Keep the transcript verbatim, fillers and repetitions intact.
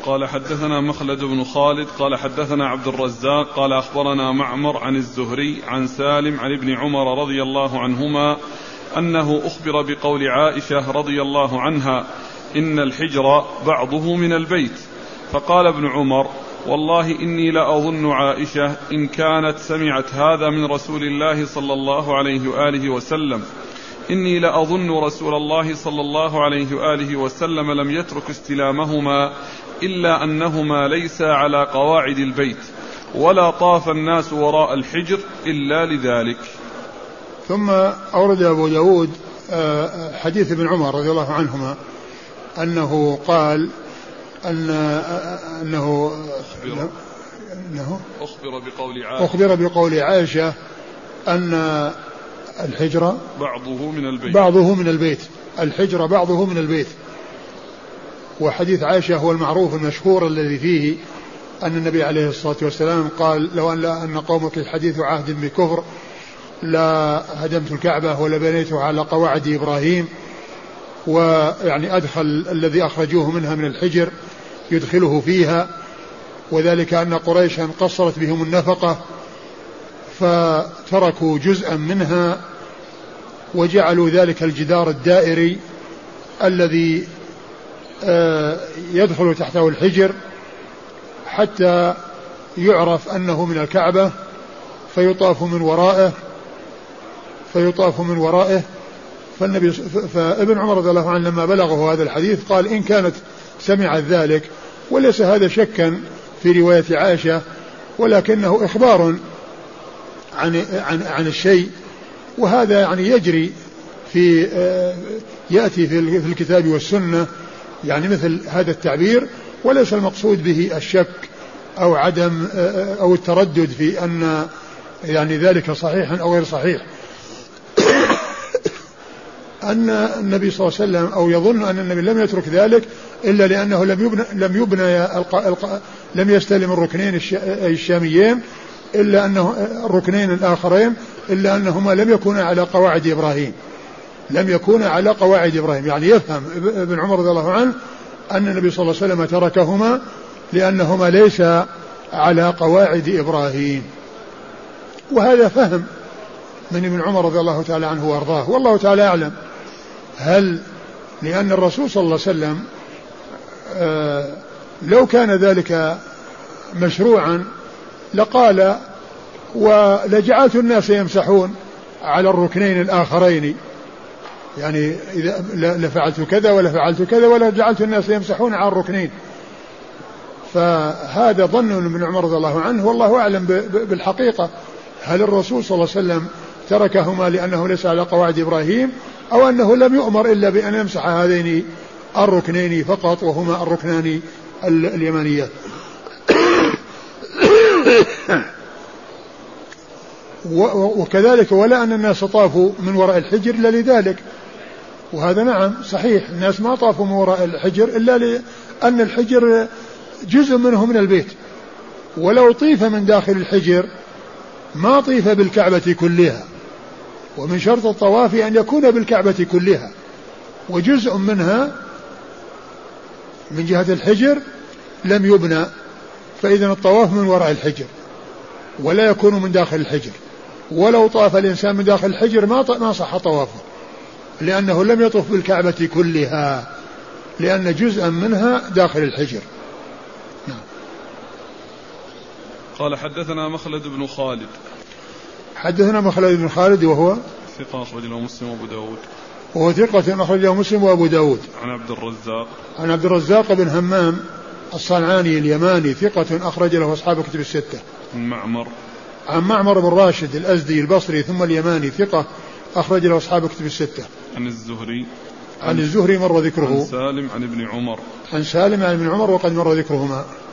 قال حدثنا مخلد بن خالد قال حدثنا عبد الرزاق قال أخبرنا معمر عن الزهري عن سالم عن ابن عمر رضي الله عنهما أنه أخبر بقول عائشة رضي الله عنها إن الحجر بعضه من البيت، فقال ابن عمر والله إني لأظن عائشة إن كانت سمعت هذا من رسول الله صلى الله عليه وآله وسلم إني لأظن رسول الله صلى الله عليه وآله وسلم لم يترك استلامهما إلا أنهما ليس على قواعد البيت ولا طاف الناس وراء الحجر إلا لذلك. ثم أورد أبو داود حديث ابن عمر رضي الله عنهما أنه قال أن أنه أنه أخبر بقول عائشة, أخبر بقول عائشة أن الحجر بعضه من البيت بعضه من البيت الحجر بعضه من البيت. وحديث عائشة هو المعروف المشهور الذي فيه أن النبي عليه الصلاة والسلام قال لو أن, أن قومك حديث عهد بكفر لا هدمت الكعبة ولا بنيتها على قواعد إبراهيم. ويعني أدخل الذي أخرجوه منها من الحجر يدخله فيها، وذلك أن قريشا قصرت بهم النفقة فتركوا جزءا منها وجعلوا ذلك الجدار الدائري الذي يدخل تحته الحجر حتى يعرف أنه من الكعبة فيطاف من ورائه فيطاف من ورائه فالنبي فابن عمر رضي الله عنه لما بلغه هذا الحديث قال إن كانت سمعت ذلك، وليس هذا شكا في رواية عائشة ولكنه إخبار عن عن عن الشيء، وهذا يعني يجري في يأتي في الكتاب والسنة يعني مثل هذا التعبير، وليس المقصود به الشك أو عدم أو التردد في أن يعني ذلك صحيح أو غير صحيح. أن النبي صلى الله عليه وسلم أو يظن أن النبي لم يترك ذلك إلا لأنه لم يبنى لم يبنى لم يستلم الركنين الشاميين إلا أنه الركنين الآخرين إلا أنهما لم يكونا على قواعد إبراهيم لم يكونا على قواعد إبراهيم يعني يفهم ابن عمر رضي الله عنه أن النبي صلى الله عليه وسلم تركهما لأنهما ليس على قواعد إبراهيم. وهذا فهم من ابن عمر رضي الله تعالى عنه وارضاه، والله تعالى أعلم. هل لأن الرسول صلى الله عليه وسلم آه لو كان ذلك مشروعا لقال ولجعلت الناس يمسحون على الركنين الآخرين، يعني إذا لفعلت كذا ولا فعلت كذا ولا جعلت الناس يمسحون على الركنين. فهذا ظن من عمر رضي الله عنه، والله أعلم بالحقيقة هل الرسول صلى الله عليه وسلم تركهما لأنه ليس على قواعد إبراهيم أو أنه لم يؤمر إلا بأن يمسح هذين الركنين فقط وهما الركنان اليمانيات. وكذلك ولا أن الناس طافوا من وراء الحجر إلا لذلك، وهذا نعم صحيح الناس ما طافوا من وراء الحجر إلا لأن الحجر جزء منه من البيت، ولو طيف من داخل الحجر ما طيف بالكعبة كلها، ومن شرط الطواف أن يكون بالكعبة كلها، وجزء منها من جهة الحجر لم يبنى، فإذن الطواف من وراء الحجر ولا يكون من داخل الحجر. ولو طاف الإنسان من داخل الحجر ما صح طوافه لأنه لم يطف بالكعبة كلها لأن جزءا منها داخل الحجر. قال حدثنا مخلد بن خالد حدثنا مخلد بن خالد وهو ثقة أخرج له مسلم وأبو داود وهو ثقة أخرج له مسلم وأبو داود عن عبد الرزاق عن عبد الرزاق بن همام الصنعاني اليماني ثقة أخرج له أصحاب كتب الستة. عن معمر عن معمر بن راشد الأزدي البصري ثم اليماني ثقة أخرج له أصحاب كتب الستة. عن الزهري عن الزهري مر ذكره. عن سالم عن ابن عمر عن سالم عن ابن عمر وقد مر ذكرهما.